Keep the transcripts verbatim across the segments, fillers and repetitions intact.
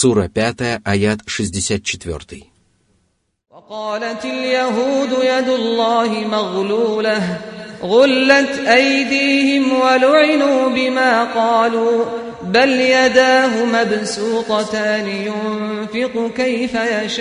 Сура пятая, аят шестьдесят четыре. وقالت اليهود يد الله مغلولة غلت أيديهم ولعنوا بما قالوا بل يداه مبسوطتان ينفق كيف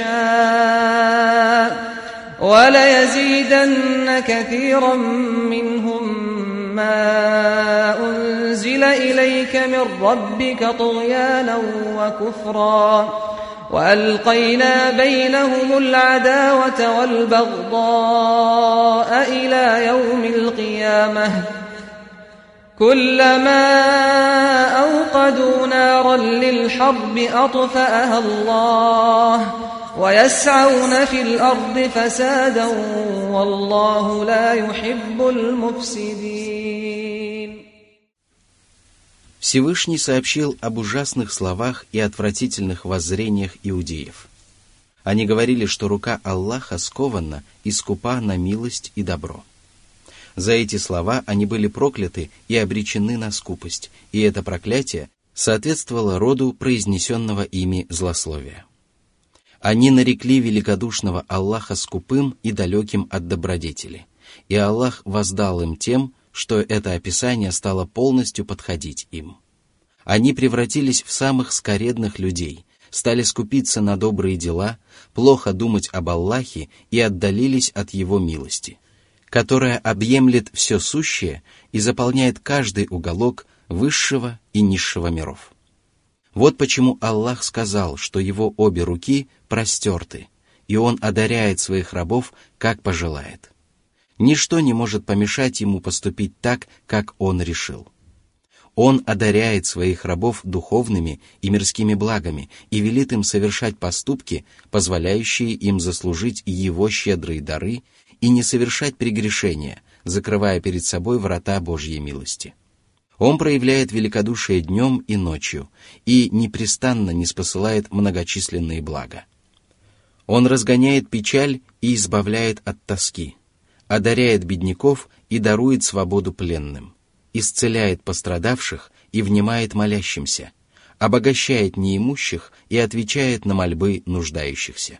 يشاء وليزيدن كثيرا منهم ما أنزل إليك من ربك طغيانا وكفرا وألقينا بينهم العداوة والبغضاء إلى يوم القيامة كلما أوقدوا نارا للحرب أطفأها الله ويسعون في الأرض فسادا والله لا يحب المفسدين. Всевышний сообщил об ужасных словах и отвратительных воззрениях иудеев. Они говорили, что рука Аллаха скована и скупа на милость и добро. За эти слова они были прокляты и обречены на скупость, и это проклятие соответствовало роду произнесенного ими злословия. Они нарекли великодушного Аллаха скупым и далеким от добродетели, и Аллах воздал им тем, что это описание стало полностью подходить им. Они превратились в самых скоредных людей, стали скупиться на добрые дела, плохо думать об Аллахе и отдалились от Его милости, которая объемлет все сущее и заполняет каждый уголок высшего и низшего миров. Вот почему Аллах сказал, что Его обе руки простерты, и Он одаряет своих рабов, как пожелает. Ничто не может помешать Ему поступить так, как Он решил. Он одаряет своих рабов духовными и мирскими благами и велит им совершать поступки, позволяющие им заслужить Его щедрые дары и не совершать прегрешения, закрывая перед собой врата Божьей милости. Он проявляет великодушие днем и ночью и непрестанно ниспосылает многочисленные блага. Он разгоняет печаль и избавляет от тоски, одаряет бедняков и дарует свободу пленным, исцеляет пострадавших и внимает молящимся, обогащает неимущих и отвечает на мольбы нуждающихся.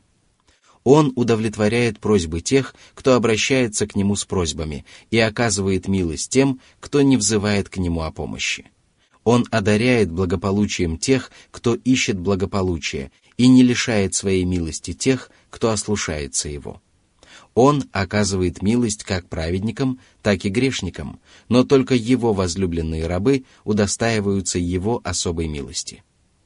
Он удовлетворяет просьбы тех, кто обращается к Нему с просьбами, и оказывает милость тем, кто не взывает к Нему о помощи. Он одаряет благополучием тех, кто ищет благополучие, и не лишает своей милости тех, кто ослушается Его. Он оказывает милость как праведникам, так и грешникам, но только Его возлюбленные рабы удостаиваются Его особой милости.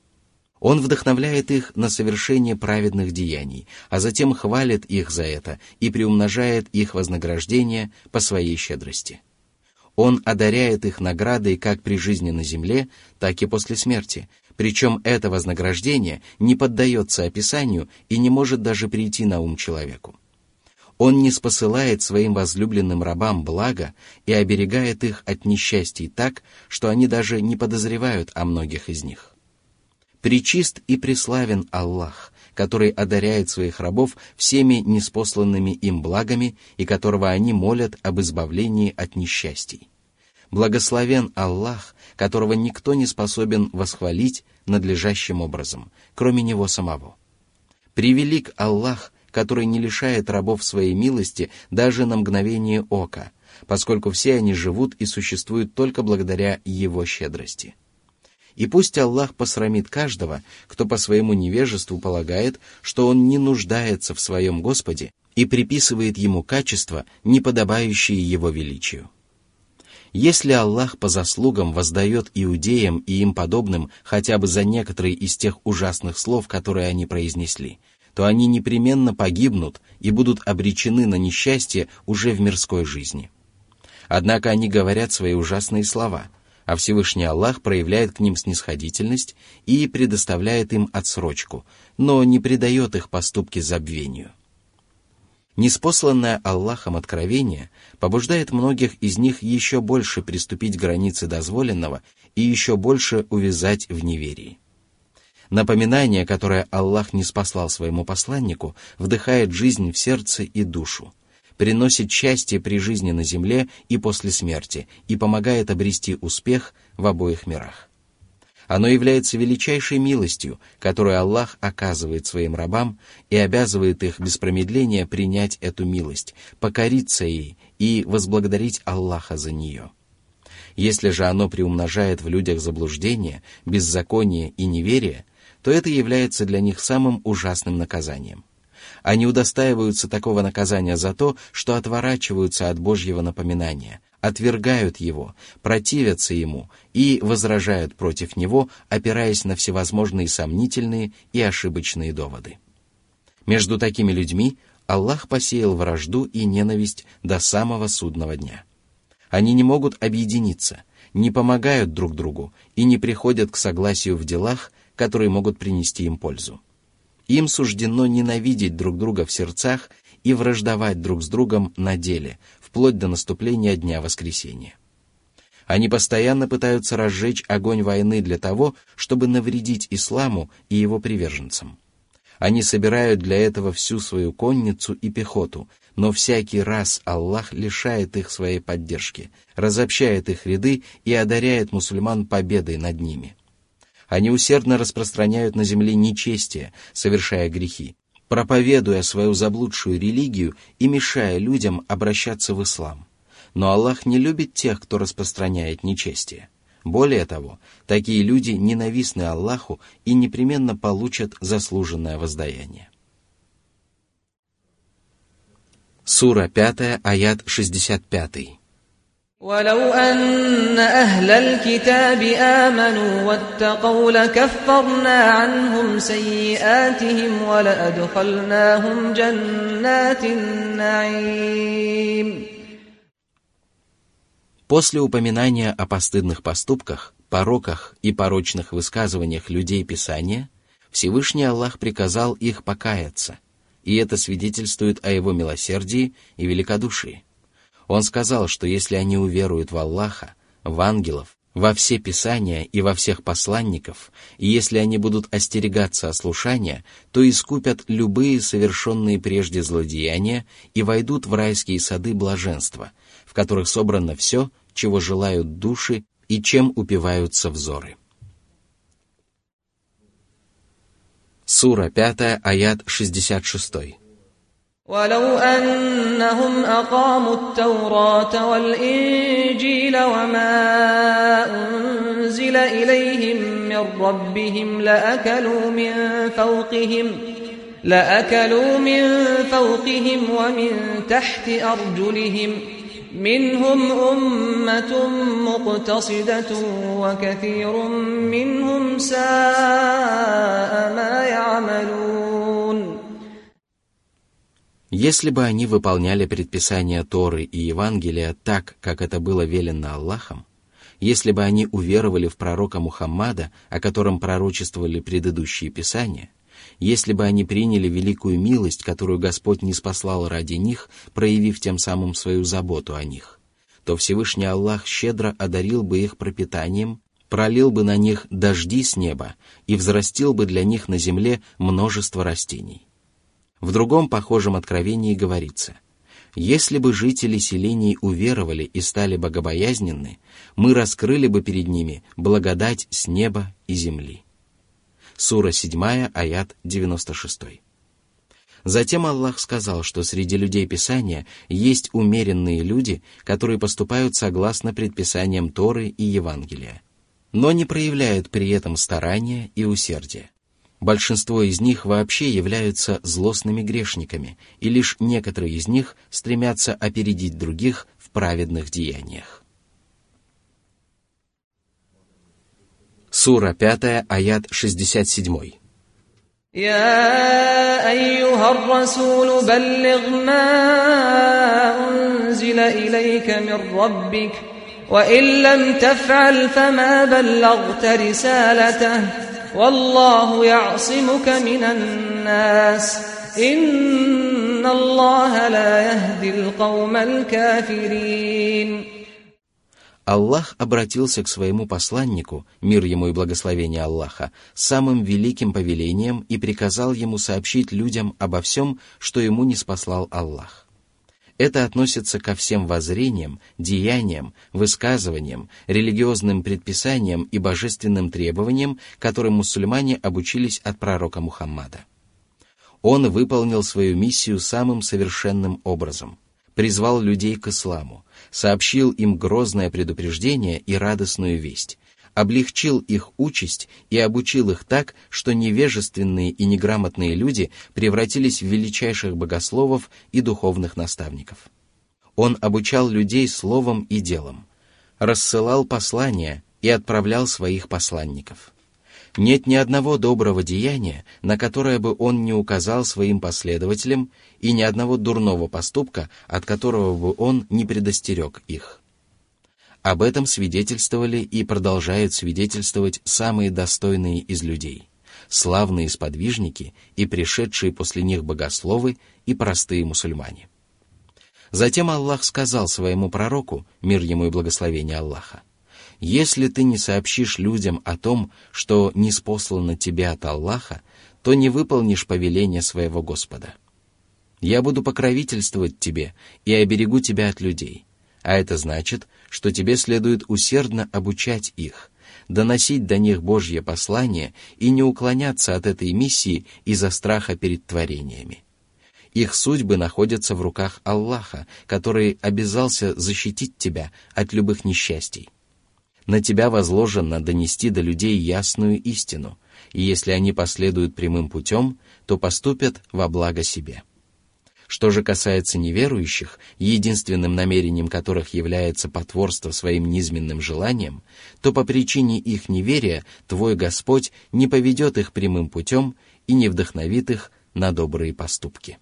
Он вдохновляет их на совершение праведных деяний, а затем хвалит их за это и приумножает их вознаграждение по своей щедрости. Он одаряет их наградой как при жизни на земле, так и после смерти, причем это вознаграждение не поддается описанию и не может даже прийти на ум человеку. Он ниспосылает своим возлюбленным рабам благо и оберегает их от несчастий так, что они даже не подозревают о многих из них. Пречист и преславен Аллах, который одаряет своих рабов всеми ниспосланными им благами и которого они молят об избавлении от несчастий. Благословен Аллах, которого никто не способен восхвалить надлежащим образом, кроме Него самого. Превелик Аллах, который не лишает рабов своей милости даже на мгновение ока, поскольку все они живут и существуют только благодаря Его щедрости. И пусть Аллах посрамит каждого, кто по своему невежеству полагает, что он не нуждается в своем Господе и приписывает Ему качества, не подобающие Его величию. Если Аллах по заслугам воздает иудеям и им подобным хотя бы за некоторые из тех ужасных слов, которые они произнесли, то они непременно погибнут и будут обречены на несчастье уже в мирской жизни. Однако они говорят свои ужасные слова, а Всевышний Аллах проявляет к ним снисходительность и предоставляет им отсрочку, но не предает их поступки забвению. Ниспосланное Аллахом откровение побуждает многих из них еще больше приступить к границе дозволенного и еще больше увязать в неверии. Напоминание, которое Аллах ниспослал своему посланнику, вдыхает жизнь в сердце и душу, приносит счастье при жизни на земле и после смерти и помогает обрести успех в обоих мирах. Оно является величайшей милостью, которую Аллах оказывает своим рабам и обязывает их без промедления принять эту милость, покориться ей и возблагодарить Аллаха за нее. Если же оно приумножает в людях заблуждение, беззаконие и неверие, то это является для них самым ужасным наказанием. Они удостаиваются такого наказания за то, что отворачиваются от Божьего напоминания, отвергают его, противятся ему и возражают против него, опираясь на всевозможные сомнительные и ошибочные доводы. Между такими людьми Аллах посеял вражду и ненависть до самого судного дня. Они не могут объединиться, не помогают друг другу и не приходят к согласию в делах, которые могут принести им пользу. Им суждено ненавидеть друг друга в сердцах и враждовать друг с другом на деле, вплоть до наступления Дня Воскресения. Они постоянно пытаются разжечь огонь войны для того, чтобы навредить исламу и его приверженцам. Они собирают для этого всю свою конницу и пехоту, но всякий раз Аллах лишает их своей поддержки, разобщает их ряды и одаряет мусульман победой над ними. Они усердно распространяют на земле нечестие, совершая грехи, проповедуя свою заблудшую религию и мешая людям обращаться в ислам. Но Аллах не любит тех, кто распространяет нечестие. Более того, такие люди ненавистны Аллаху и непременно получат заслуженное воздаяние. Сура пятая, аят шестьдесят пятый. ولو أن أهل الكتاب آمنوا واتقوا لكفرنا عنهم سيئاتهم ولأدخلناهم جنات النعيم. После упоминания о постыдных поступках, пороках и порочных высказываниях людей Писания, Всевышний Аллах приказал их покаяться, и это свидетельствует о его милосердии и великодушии. Он сказал, что если они уверуют в Аллаха, в ангелов, во все Писания и во всех посланников, и если они будут остерегаться ослушания, то искупят любые совершенные прежде злодеяния и войдут в райские сады блаженства, в которых собрано все, чего желают души и чем упиваются взоры. Сура пятая, аят шестьдесят шестой. ولو أنهم أقاموا التوراة والإنجيل وما أنزل إليهم من ربهم لأكلوا من فوقهم لأكلوا من فوقهم ومن تحت أرجلهم منهم أمة مقتصدة وكثير منهم ساء ما يعملون. Если бы они выполняли предписания Торы и Евангелия так, как это было велено Аллахом, если бы они уверовали в пророка Мухаммада, о котором пророчествовали предыдущие писания, если бы они приняли великую милость, которую Господь ниспослал ради них, проявив тем самым свою заботу о них, то Всевышний Аллах щедро одарил бы их пропитанием, пролил бы на них дожди с неба и взрастил бы для них на земле множество растений. В другом похожем откровении говорится: «Если бы жители селений уверовали и стали богобоязненны, мы раскрыли бы перед ними благодать с неба и земли». Сура седьмая, аят девяносто шестой. Затем Аллах сказал, что среди людей Писания есть умеренные люди, которые поступают согласно предписаниям Торы и Евангелия, но не проявляют при этом старания и усердия. Большинство из них вообще являются злостными грешниками, и лишь некоторые из них стремятся опередить других в праведных деяниях. Сура пятая, аят шестьдесят седьмой. يا أيها الرسول بلغ ما أنزل إليك من ربك وإن لم تفعل فما بلغت رسالته والله يعصمك من الناس إن الله لا يهدي القوم الكافرين. Аллах обратился к своему посланнику, мир ему и благословение Аллаха, самым великим повелением и приказал ему сообщить людям обо всем, что ему ниспослал Аллах. Это относится ко всем воззрениям, деяниям, высказываниям, религиозным предписаниям и божественным требованиям, которым мусульмане обучились от пророка Мухаммада. Он выполнил свою миссию самым совершенным образом, призвал людей к исламу, сообщил им грозное предупреждение и радостную весть, облегчил их участь и обучил их так, что невежественные и неграмотные люди превратились в величайших богословов и духовных наставников. Он обучал людей словом и делом, рассылал послания и отправлял своих посланников. Нет ни одного доброго деяния, на которое бы он не указал своим последователям, и ни одного дурного поступка, от которого бы он не предостерег их. Об этом свидетельствовали и продолжают свидетельствовать самые достойные из людей, славные сподвижники и пришедшие после них богословы и простые мусульмане. Затем Аллах сказал своему пророку, мир ему и благословение Аллаха: «Если ты не сообщишь людям о том, что ниспослано тебе от Аллаха, то не выполнишь повеление своего Господа. Я буду покровительствовать тебе и оберегу тебя от людей, а это значит, что тебе следует усердно обучать их, доносить до них Божье послание и не уклоняться от этой миссии из-за страха перед творениями. Их судьбы находятся в руках Аллаха, который обязался защитить тебя от любых несчастий. На тебя возложено донести до людей ясную истину, и если они последуют прямым путем, то поступят во благо себе. Что же касается неверующих, единственным намерением которых является потворство своим низменным желаниям, то по причине их неверия твой Господь не поведет их прямым путем и не вдохновит их на добрые поступки».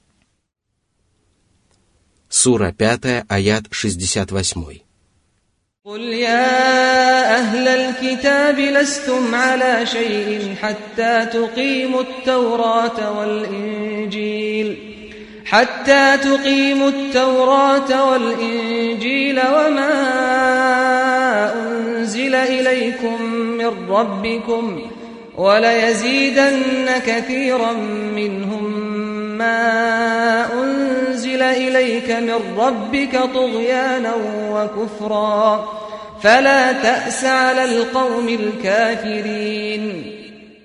Сура пятая, аят шестьдесят восемь. قل يا أهل الكتاب لستم على شيء حتى تقيموا التوراة والإنجيل حتى تقيموا التوراة والإنجيل وما أنزل إليكم من ربكم وليزيدن كثيرا منهم ما أنزل إليك من ربك طغيانا وكفرا فلا تأس على القوم الكافرين.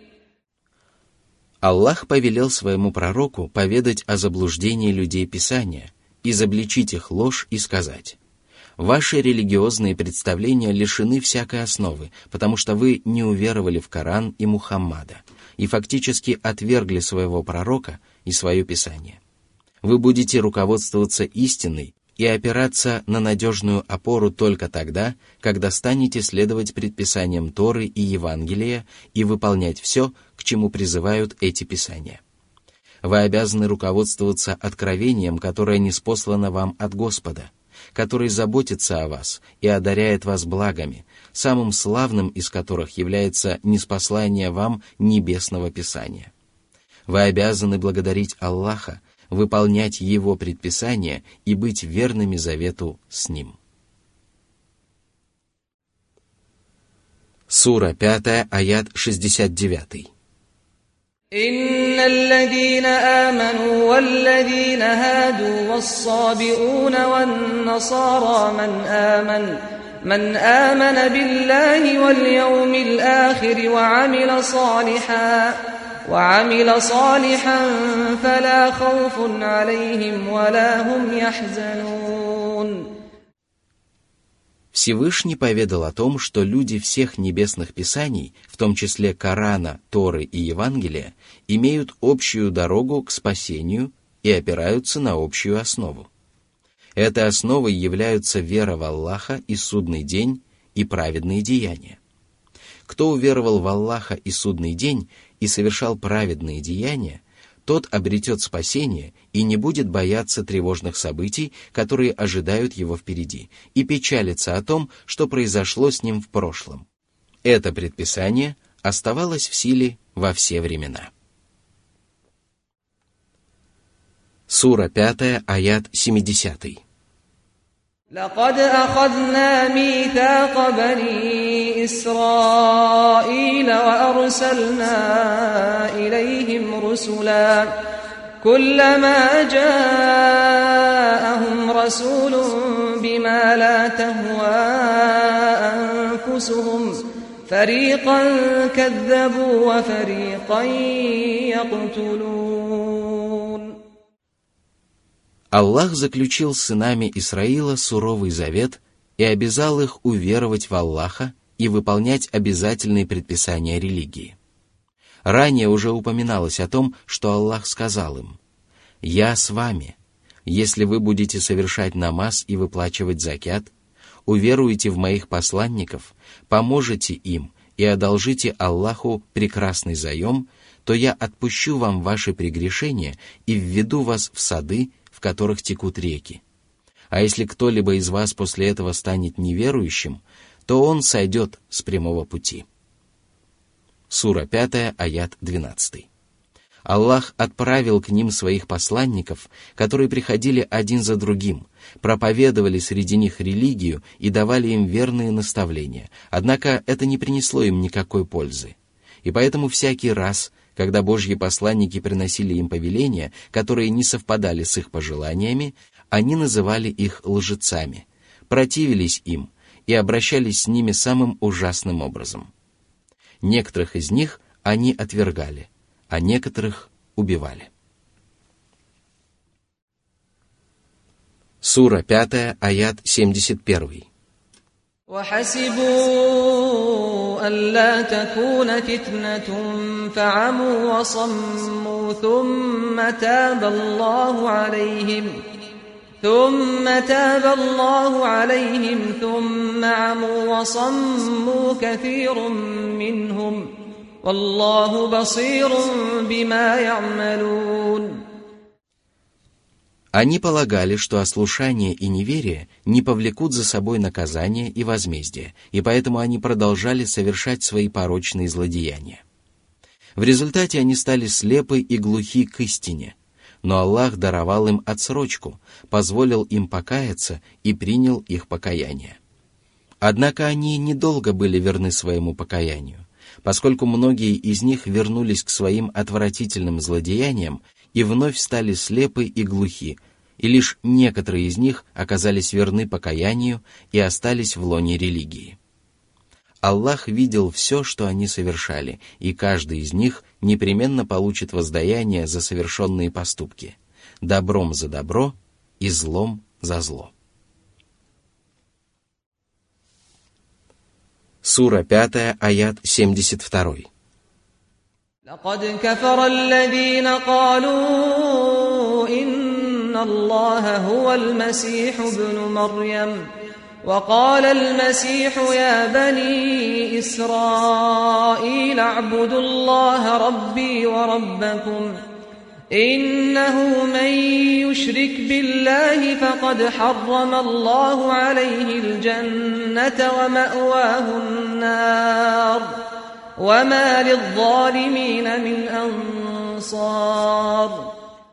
Аллах повелел своему пророку поведать о заблуждении людей Писания, изобличить их ложь и сказать: «Ваши религиозные представления лишены всякой основы, потому что вы не уверовали в Коран и Мухаммада и фактически отвергли своего пророка и свое Писание. Вы будете руководствоваться истиной и опираться на надежную опору только тогда, когда станете следовать предписаниям Торы и Евангелия и выполнять все, к чему призывают эти писания. Вы обязаны руководствоваться откровением, которое ниспослано вам от Господа, который заботится о вас и одаряет вас благами, самым славным из которых является ниспослание вам небесного Писания. Вы обязаны благодарить Аллаха, выполнять Его предписания и быть верными завету с Ним». Сура пятая, аят шестьдесят девять. إن الذين آمنوا والذين هادوا والصابئون والنصارى من آمن من آمن بالله واليوم الآخر وعمل صالحا وعمل صالحا فلا خوف عليهم ولا هم يحزنون. Всевышний поведал о том, что люди всех небесных писаний, в том числе Корана, Торы и Евангелия, имеют общую дорогу к спасению и опираются на общую основу. Этой основой являются вера в Аллаха и судный день и праведные деяния. Кто уверовал в Аллаха и судный день и совершал праведные деяния, тот обретет спасение и не будет бояться тревожных событий, которые ожидают его впереди, и печалиться о том, что произошло с ним в прошлом. Это предписание оставалось в силе во все времена. Сура пятая, аят семидесятый. لقد أخذنا ميثاق بني إسرائيل وأرسلنا إليهم رسلا كلما جاءهم رسول بما لا تهوى أنفسهم فريقا كذبوا وفريقا يقتلون. Аллах заключил с сынами Исраила суровый завет и обязал их уверовать в Аллаха и выполнять обязательные предписания религии. Ранее уже упоминалось о том, что Аллах сказал им: «Я с вами. Если вы будете совершать намаз и выплачивать закят, уверуете в моих посланников, поможете им и одолжите Аллаху прекрасный заем, то я отпущу вам ваши прегрешения и введу вас в сады, в которых текут реки. А если кто-либо из вас после этого станет неверующим, то он сойдет с прямого пути». Сура пятая, аят двенадцатый. Аллах отправил к ним своих посланников, которые приходили один за другим, проповедовали среди них религию и давали им верные наставления, однако это не принесло им никакой пользы. И поэтому всякий раз, когда Божьи посланники приносили им повеления, которые не совпадали с их пожеланиями, они называли их лжецами, противились им и обращались с ними самым ужасным образом. Некоторых из них они отвергали, а некоторых убивали. Сура пятая, аят семьдесят первый. وحسبوا ألا تكون فتنة فعموا وصموا ثم تاب الله عليهم ثم تاب الله عليهم ثم عموا وصموا كثير منهم والله بصير بما يعملون. Они полагали, что ослушание и неверие не повлекут за собой наказание и возмездие, и поэтому они продолжали совершать свои порочные злодеяния. В результате они стали слепы и глухи к истине, но Аллах даровал им отсрочку, позволил им покаяться и принял их покаяние. Однако они недолго были верны своему покаянию, поскольку многие из них вернулись к своим отвратительным злодеяниям и вновь стали слепы и глухи, и лишь некоторые из них оказались верны покаянию и остались в лоне религии. Аллах видел все, что они совершали, и каждый из них непременно получит воздаяние за совершенные поступки, добром за добро и злом за зло. Сура пятая, аят семьдесят второй. لقد كفر الذين قالوا إن الله هو المسيح ابن مريم وقال المسيح يا بني إسرائيل اعبدوا الله ربي وربكم إنه من يشرك بالله فقد حرم الله عليه الجنة ومأواه النار وما للظالمين من أنصار.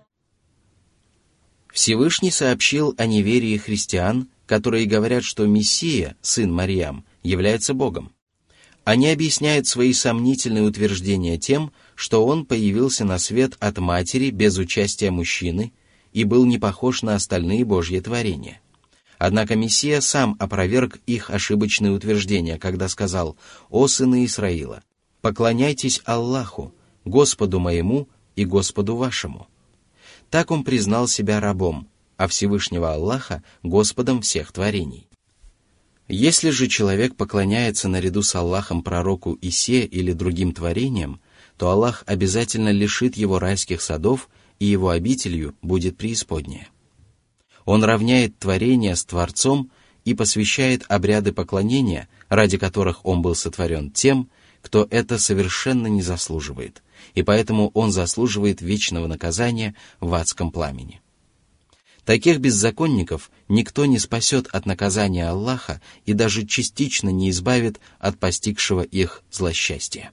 Всевышний сообщил о неверии христиан, которые говорят, что Мессия, сын Марьям, является Богом. Они объясняют свои сомнительные утверждения тем, что он появился на свет от матери без участия мужчины и был не похож на остальные Божьи творения. Однако Мессия сам опроверг их ошибочные утверждения, когда сказал: «О сыны Исраила, поклоняйтесь Аллаху, Господу моему и Господу вашему». Так он признал себя рабом, а Всевышнего Аллаха Господом всех творений. Если же человек поклоняется наряду с Аллахом пророку Исе или другим творениям, то Аллах обязательно лишит его райских садов, и его обителью будет преисподняя. Он равняет творение с Творцом и посвящает обряды поклонения, ради которых он был сотворен, тем, кто это совершенно не заслуживает, и поэтому он заслуживает вечного наказания в адском пламени. Таких беззаконников никто не спасет от наказания Аллаха и даже частично не избавит от постигшего их злосчастья.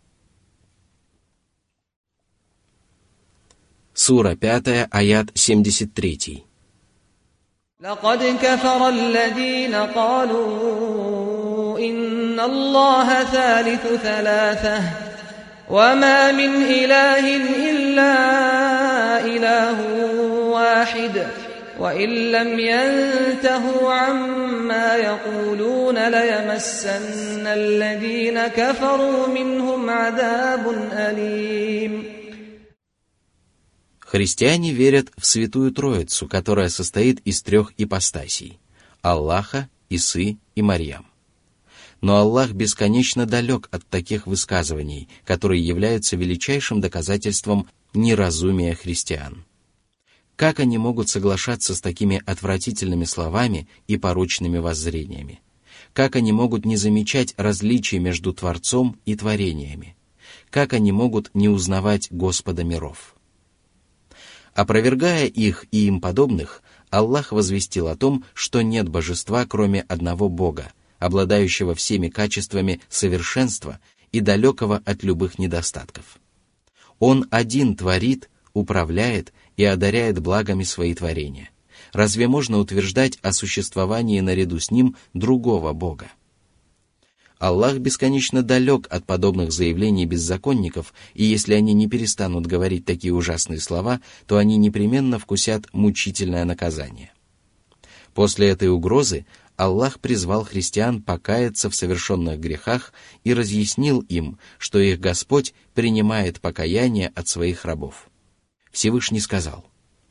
Сура пятая, аят семьдесят третий. لقد كفر الذين قالوا إن الله ثالث ثلاثة وما من إله إلا إله واحد وإن لم ينتهوا عما يقولون ليمسن الذين كفروا منهم عذاب أليم. Христиане верят в Святую Троицу, которая состоит из трех ипостасей – Аллаха, Исы и Марьям. Но Аллах бесконечно далек от таких высказываний, которые являются величайшим доказательством неразумия христиан. Как они могут соглашаться с такими отвратительными словами и порочными воззрениями? Как они могут не замечать различий между Творцом и творениями? Как они могут не узнавать Господа миров? Опровергая их и им подобных, Аллах возвестил о том, что нет божества, кроме одного Бога, обладающего всеми качествами совершенства и далекого от любых недостатков. Он один творит, управляет и одаряет благами свои творения. Разве можно утверждать о существовании наряду с ним другого Бога? Аллах бесконечно далек от подобных заявлений беззаконников, и если они не перестанут говорить такие ужасные слова, то они непременно вкусят мучительное наказание. После этой угрозы Аллах призвал христиан покаяться в совершенных грехах и разъяснил им, что их Господь принимает покаяние от своих рабов. Всевышний сказал: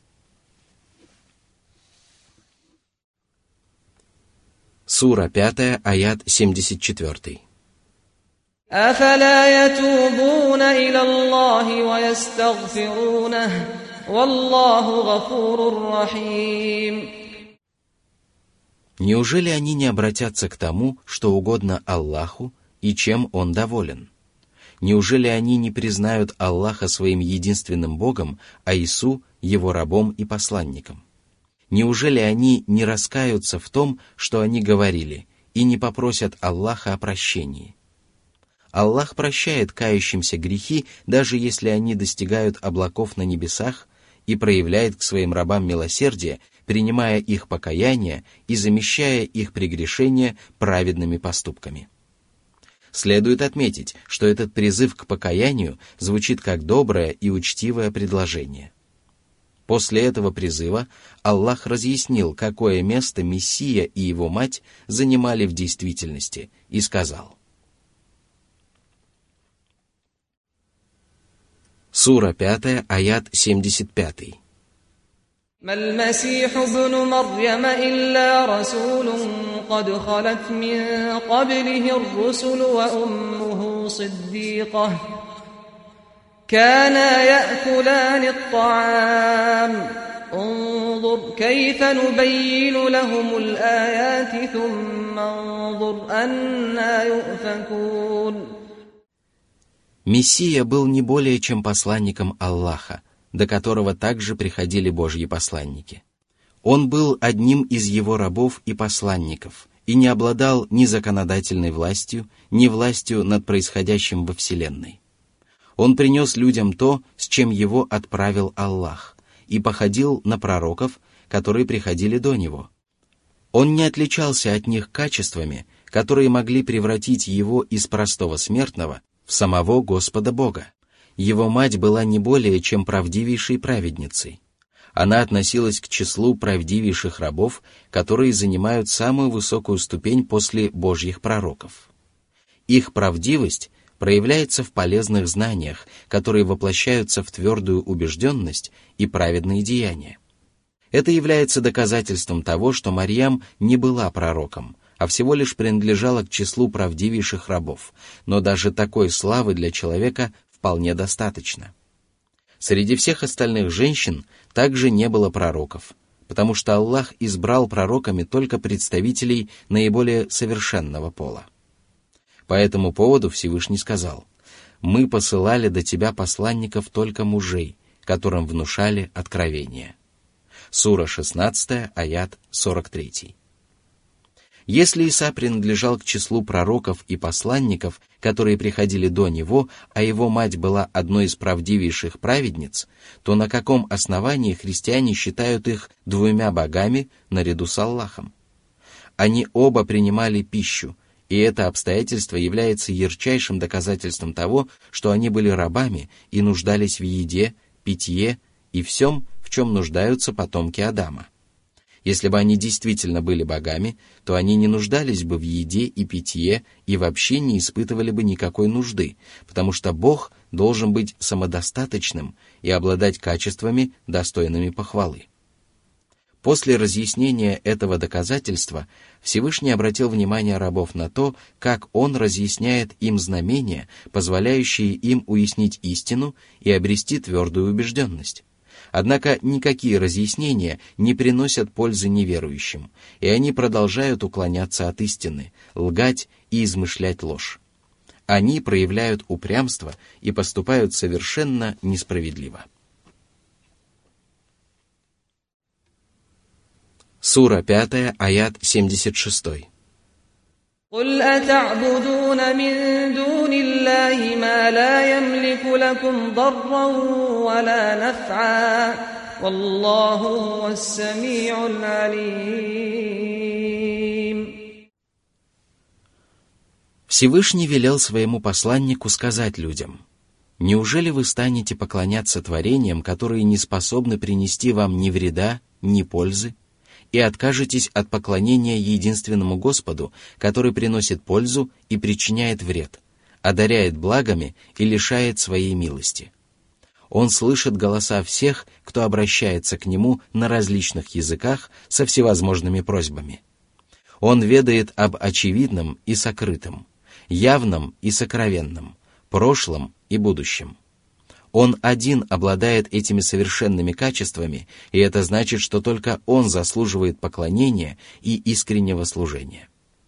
Сура пятая, аят семьдесят четыре. أفلا يتوبون إلى الله ويستغفرونه والله غفور رحيم. Неужели они не обратятся к тому, что угодно Аллаху и чем Он доволен? Неужели они не признают Аллаха своим единственным Богом, а Ису — Его рабом и посланником? Неужели они не раскаются в том, что они говорили, и не попросят Аллаха о прощении? Аллах прощает кающимся грехи, даже если они достигают облаков на небесах, и проявляет к своим рабам милосердие, принимая их покаяние и замещая их прегрешения праведными поступками. Следует отметить, что этот призыв к покаянию звучит как доброе и учтивое предложение. После этого призыва Аллах разъяснил, какое место Мессия и его мать занимали в действительности, и сказал. Сура пятая, аят семьдесят пять. ما المسيح ابن مريم إلا رسول قد خلت من قبله الرسل وأمه صديقة كانا يأكلان الطعام انظر كيف نبين لهم الآيات ثم انظر أنى يؤفكون. Мессия был не более чем посланником Аллаха, до которого также приходили Божьи посланники. Он был одним из его рабов и посланников и не обладал ни законодательной властью, ни властью над происходящим во Вселенной. Он принес людям то, с чем его отправил Аллах, и походил на пророков, которые приходили до него. Он не отличался от них качествами, которые могли превратить его из простого смертного в самого Господа Бога. Его мать была не более чем правдивейшей праведницей. Она относилась к числу правдивейших рабов, которые занимают самую высокую ступень после Божьих пророков. Их правдивость проявляется в полезных знаниях, которые воплощаются в твердую убежденность и праведные деяния. Это является доказательством того, что Марьям не была пророком, а всего лишь принадлежала к числу правдивейших рабов, но даже такой славы для человека вполне достаточно. Среди всех остальных женщин также не было пророков, потому что Аллах избрал пророками только представителей наиболее совершенного пола. По этому поводу Всевышний сказал: «Мы посылали до тебя посланников только мужей, которым внушали откровение». Сура шестнадцатая, аят сорок три. Если Иса принадлежал к числу пророков и посланников, которые приходили до него, а его мать была одной из правдивейших праведниц, то на каком основании христиане считают их двумя богами наряду с Аллахом? Они оба принимали пищу, и и это обстоятельство является ярчайшим доказательством того, что они были рабами и нуждались в еде, питье и всем, в чем нуждаются потомки Адама. Если бы они действительно были богами, то они не нуждались бы в еде и питье и вообще не испытывали бы никакой нужды, потому что Бог должен быть самодостаточным и обладать качествами, достойными похвалы. После разъяснения этого доказательства Всевышний обратил внимание рабов на то, как Он разъясняет им знамения, позволяющие им уяснить истину и обрести твердую убежденность. Однако никакие разъяснения не приносят пользы неверующим, и они продолжают уклоняться от истины, лгать и измышлять ложь. Они проявляют упрямство и поступают совершенно несправедливо. Сура пятая, аят семьдесят шесть. قل أتعبدون من دون الله ما لا يملك لكم ضرا ولا نفعا والله هو السميع العليم. Всевышний велел своему посланнику сказать людям: «Неужели вы станете поклоняться творениям, которые не способны принести вам ни вреда, ни пользы, и откажетесь от поклонения единственному Господу, который приносит пользу и причиняет вред, одаряет благами и лишает своей милости? Он слышит голоса всех, кто обращается к Нему на различных языках со всевозможными просьбами. Он ведает об очевидном и сокрытом, явном и сокровенном, прошлом и будущем. Он один обладает этими совершенными качествами, и это значит, что только Он заслуживает поклонения и искреннего служения».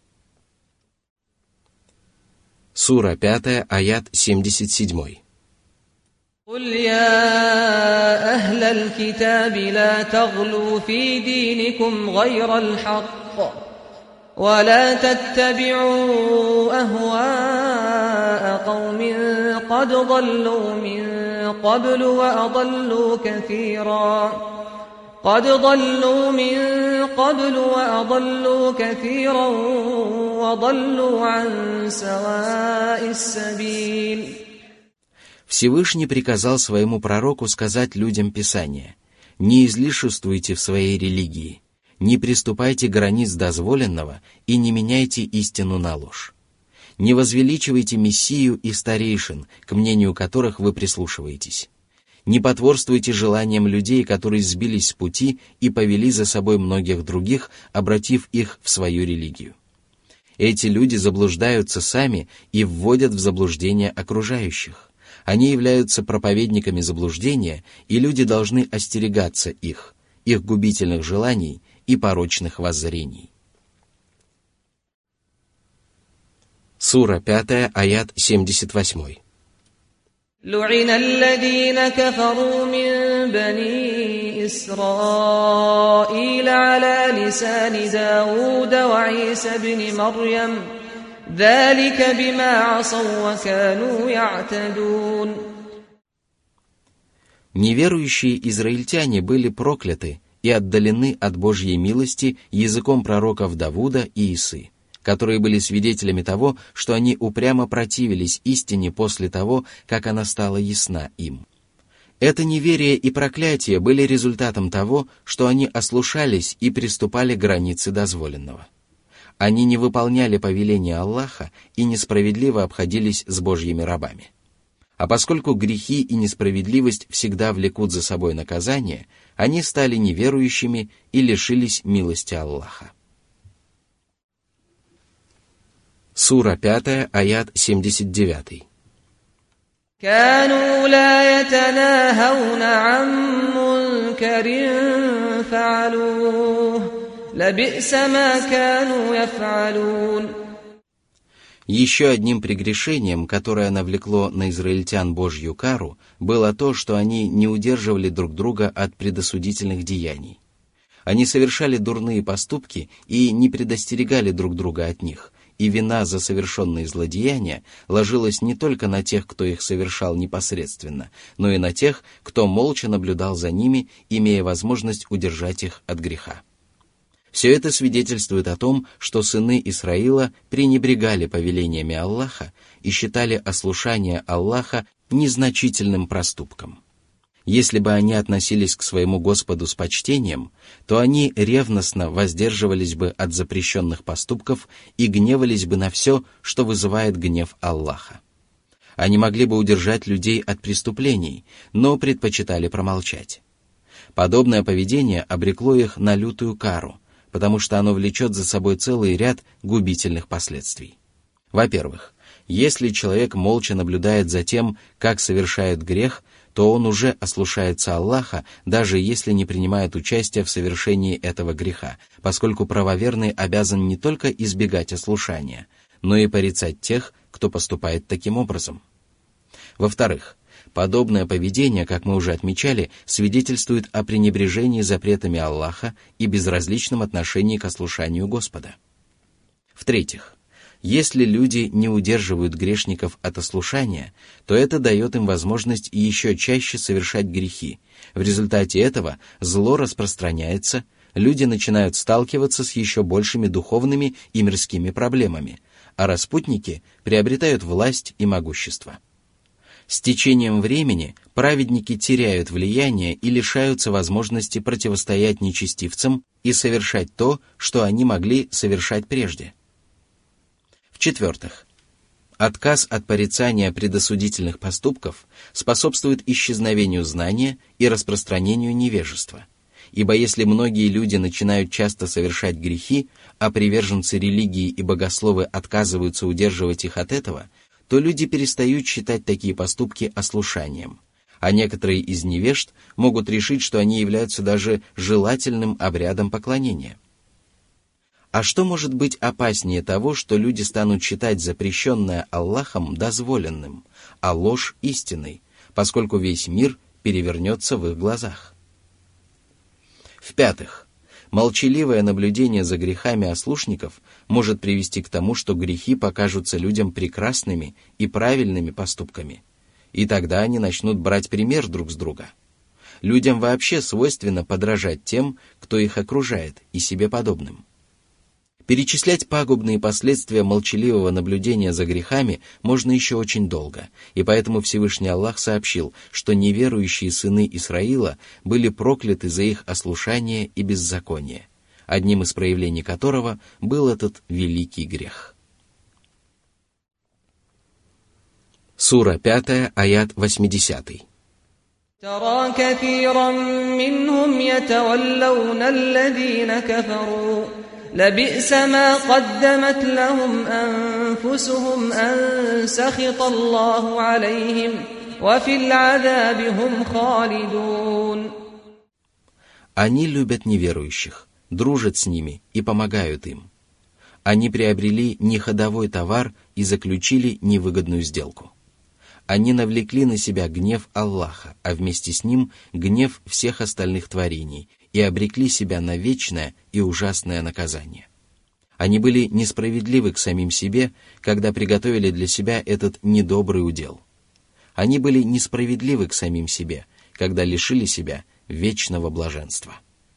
Сура пятая, аят семьдесят семь. قل يا أهل الكتاب لا تغلوا في دينكم غير الحق ولا تتبعوا أهواء قوم قد ضلوا من قبل وأضلوا كثيرا قد ضلوا من قبل وأضلوا كثيرا وضلوا عن سواء السبيل. Всевышний приказал своему пророку сказать людям Писания: «Не излишествуйте в своей религии, не приступайте границ дозволенного и не меняйте истину на ложь. Не возвеличивайте Мессию и старейшин, к мнению которых вы прислушиваетесь. Не потворствуйте желаниям людей, которые сбились с пути и повели за собой многих других, обратив их в свою религию. Эти люди заблуждаются сами и вводят в заблуждение окружающих. Они являются проповедниками заблуждения, и люди должны остерегаться их, их губительных желаний и порочных воззрений». Сура пятая, аят семьдесят восемь. لعن الذين كفروا من بني إسرائيل على لسان داود وعيسى بن مريم ذلك بما عصوا وكانوا يعتدون. Неверующие израильтяне были прокляты и отдалены от Божьей милости языком пророков Давуда и Исы, которые были свидетелями того, что они упрямо противились истине после того, как она стала ясна им. Это неверие и проклятие были результатом того, что они ослушались и приступали к границе дозволенного. Они не выполняли повеления Аллаха и несправедливо обходились с Божьими рабами. А поскольку грехи и несправедливость всегда влекут за собой наказание, они стали неверующими и лишились милости Аллаха. Сура пятая, аят семьдесят девять. كانوا لا يتناهون عن منكر فعلوه لبئس ما كانوا يفعلون. Еще одним прегрешением, которое навлекло на израильтян Божью кару, было то, что они не удерживали друг друга от предосудительных деяний. Они совершали дурные поступки и не предостерегали друг друга от них, и вина за совершенные злодеяния ложилась не только на тех, кто их совершал непосредственно, но и на тех, кто молча наблюдал за ними, имея возможность удержать их от греха. Все это свидетельствует о том, что сыны Исраила пренебрегали повелениями Аллаха и считали ослушание Аллаха незначительным проступком. Если бы они относились к своему Господу с почтением, то они ревностно воздерживались бы от запрещенных поступков и гневались бы на все, что вызывает гнев Аллаха. Они могли бы удержать людей от преступлений, но предпочитали промолчать. Подобное поведение обрекло их на лютую кару, потому что оно влечет за собой целый ряд губительных последствий. Во-первых, если человек молча наблюдает за тем, как совершает грех, то он уже ослушается Аллаха, даже если не принимает участия в совершении этого греха, поскольку правоверный обязан не только избегать ослушания, но и порицать тех, кто поступает таким образом. Во-вторых, подобное поведение, как мы уже отмечали, свидетельствует о пренебрежении запретами Аллаха и безразличном отношении к ослушанию Господа. В-третьих, если люди не удерживают грешников от ослушания, то это дает им возможность еще чаще совершать грехи. В результате этого зло распространяется, люди начинают сталкиваться с еще большими духовными и мирскими проблемами, а распутники приобретают власть и могущество. С течением времени праведники теряют влияние и лишаются возможности противостоять нечестивцам и совершать то, что они могли совершать прежде. В-четвертых, отказ от порицания предосудительных поступков способствует исчезновению знания и распространению невежества. Ибо если многие люди начинают часто совершать грехи, а приверженцы религии и богословы отказываются удерживать их от этого, то люди перестают считать такие поступки ослушанием, а некоторые из невежд могут решить, что они являются даже желательным обрядом поклонения. А что может быть опаснее того, что люди станут считать запрещенное Аллахом дозволенным, а ложь истиной, поскольку весь мир перевернется в их глазах? В-пятых, молчаливое наблюдение за грехами ослушников может привести к тому, что грехи покажутся людям прекрасными и правильными поступками, и тогда они начнут брать пример друг с друга. Людям вообще свойственно подражать тем, кто их окружает, и себе подобным. Перечислять пагубные последствия молчаливого наблюдения за грехами можно еще очень долго, и поэтому Всевышний Аллах сообщил, что неверующие сыны Исраила были прокляты за их ослушание и беззаконие, одним из проявлений которого был этот великий грех. Сура пятая, аят восьмидесятый. ترى كثيرا منهم يتولون الذين كفروا لبئس ما قدمت لهم أنفسهم أن سخط الله عليهم وفي العذاب هم خالدون. Они любят неверующих, дружат с ними и помогают им. Они приобрели неходовой товар и заключили невыгодную сделку. Они навлекли на себя гнев Аллаха, а вместе с ним гнев всех остальных творений, и обрекли себя на вечное и ужасное наказание. Они были несправедливы к самим себе, когда приготовили для себя этот недобрый удел. Они были несправедливы к самим себе, когда лишили себя вечного блаженства.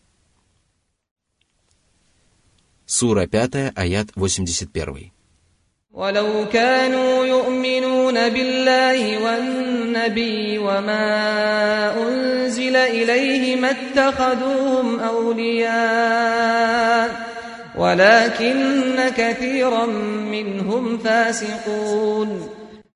Сура пятая, аят восемьдесят первый. ولو كانوا يؤمنون بالله والنبي وما أنزل إليه ما اتخذوهم أولياء ولكن كثيرا منهم فاسقون.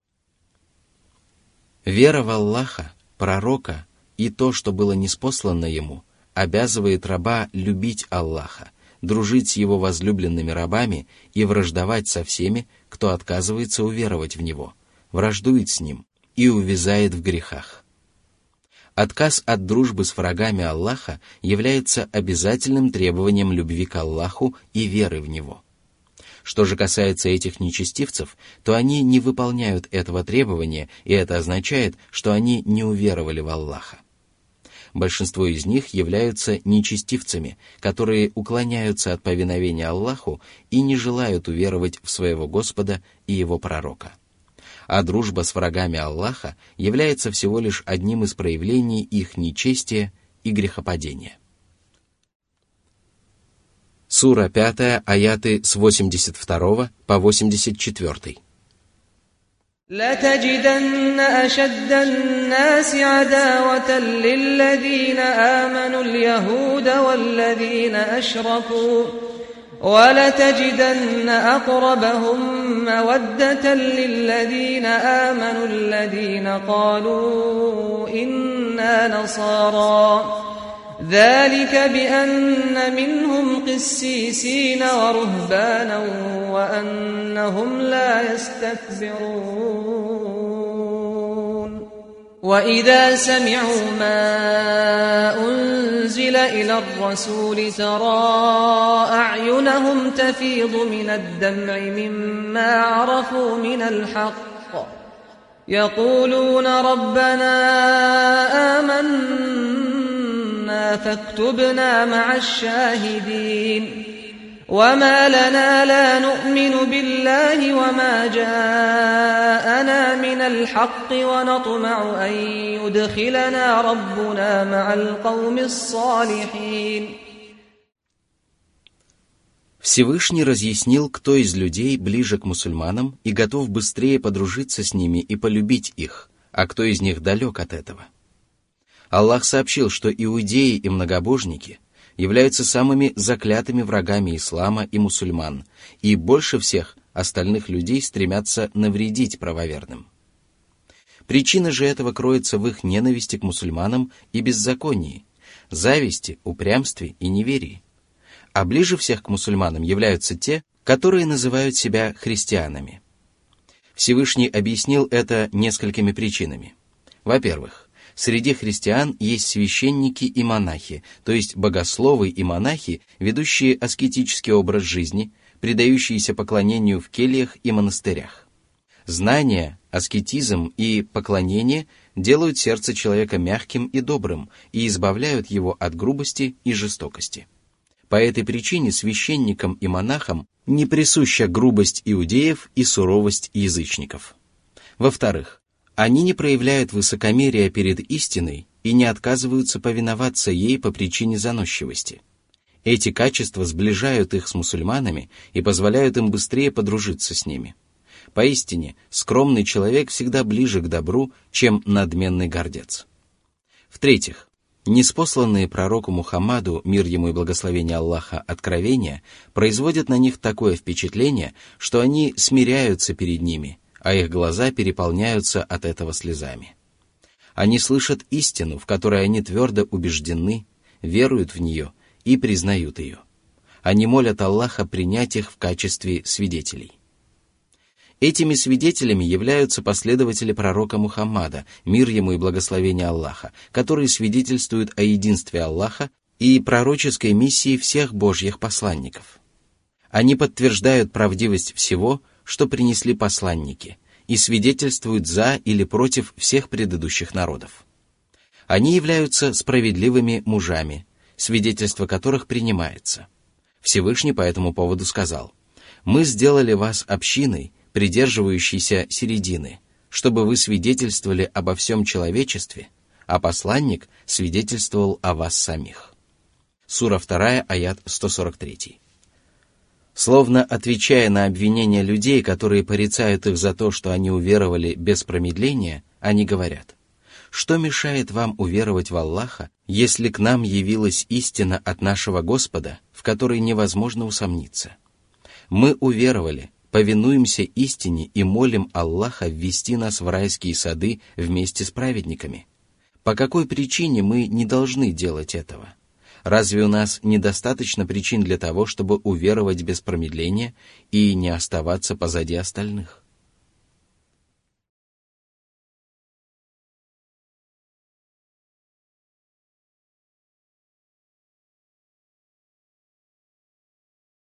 Вера в Аллаха, пророка и то, что было ниспослано ему, обязывает раба любить Аллаха, дружить с его возлюбленными рабами и враждовать со всеми, кто отказывается уверовать в него, враждует с ним и увязает в грехах. Отказ от дружбы с врагами Аллаха является обязательным требованием любви к Аллаху и веры в Него. Что же касается этих нечестивцев, то они не выполняют этого требования, и это означает, что они не уверовали в Аллаха. Большинство из них являются нечестивцами, которые уклоняются от повиновения Аллаху и не желают уверовать в своего Господа и Его пророка. А дружба с врагами Аллаха является всего лишь одним из проявлений их нечестия и грехопадения. Сура пятая, аяты с восемьдесят второго по восемьдесят четвёртый. لتجدن أشد الناس عداوة للذين آمنوا اليهود والذين أشركوا ولتجدن أقربهم مودة للذين آمنوا الذين قالوا إنا نصارى ذلك بأن منهم قسيسين ورهبانا وأنهم لا يستكبرون وإذا سمعوا ما أنزل إلى الرسول ترى أعينهم تفيض من الدمع مما عرفوا من الحق يقولون ربنا آمنا فاكتبنا مع الشاهدين وما لنا لا نؤمن بالله وما جاءنا من الحق ونطمع أن يدخلنا ربنا مع القوم الصالحين. Всевышний разъяснил, кто из людей ближе к мусульманам и готов быстрее подружиться с ними и полюбить их, а кто из них далек от этого. Аллах сообщил, что иудеи и многобожники являются самыми заклятыми врагами ислама и мусульман, и больше всех остальных людей стремятся навредить правоверным. Причина же этого кроется в их ненависти к мусульманам и беззаконии, зависти, упрямстве и неверии. А ближе всех к мусульманам являются те, которые называют себя христианами. Всевышний объяснил это несколькими причинами. Во-первых, среди христиан есть священники и монахи, то есть богословы и монахи, ведущие аскетический образ жизни, предающиеся поклонению в кельях и монастырях. Знание, аскетизм и поклонение делают сердце человека мягким и добрым и избавляют его от грубости и жестокости. По этой причине священникам и монахам не присуща грубость иудеев и суровость язычников. Во-вторых, они не проявляют высокомерия перед истиной и не отказываются повиноваться ей по причине заносчивости. Эти качества сближают их с мусульманами и позволяют им быстрее подружиться с ними. Поистине, скромный человек всегда ближе к добру, чем надменный гордец. В-третьих, ниспосланные пророку Мухаммаду, мир ему и благословение Аллаха, откровения, производят на них такое впечатление, что они смиряются перед ними, а их глаза переполняются от этого слезами. Они слышат истину, в которой они твердо убеждены, веруют в нее и признают ее. Они молят Аллаха принять их в качестве свидетелей. Этими свидетелями являются последователи пророка Мухаммада, мир ему и благословение Аллаха, которые свидетельствуют о единстве Аллаха и пророческой миссии всех Божьих посланников. Они подтверждают правдивость всего, что принесли посланники, и свидетельствуют за или против всех предыдущих народов. Они являются справедливыми мужами, свидетельство которых принимается. Всевышний по этому поводу сказал: «Мы сделали вас общиной, придерживающейся середины, чтобы вы свидетельствовали обо всем человечестве, а посланник свидетельствовал о вас самих». Сура вторая, аят сто сорок три. Словно отвечая на обвинения людей, которые порицают их за то, что они уверовали без промедления, они говорят: «Что мешает вам уверовать в Аллаха, если к нам явилась истина от нашего Господа, в которой невозможно усомниться? Мы уверовали, повинуемся истине и молим Аллаха ввести нас в райские сады вместе с праведниками. По какой причине мы не должны делать этого? Разве у нас недостаточно причин для того, чтобы уверовать без промедления и не оставаться позади остальных?»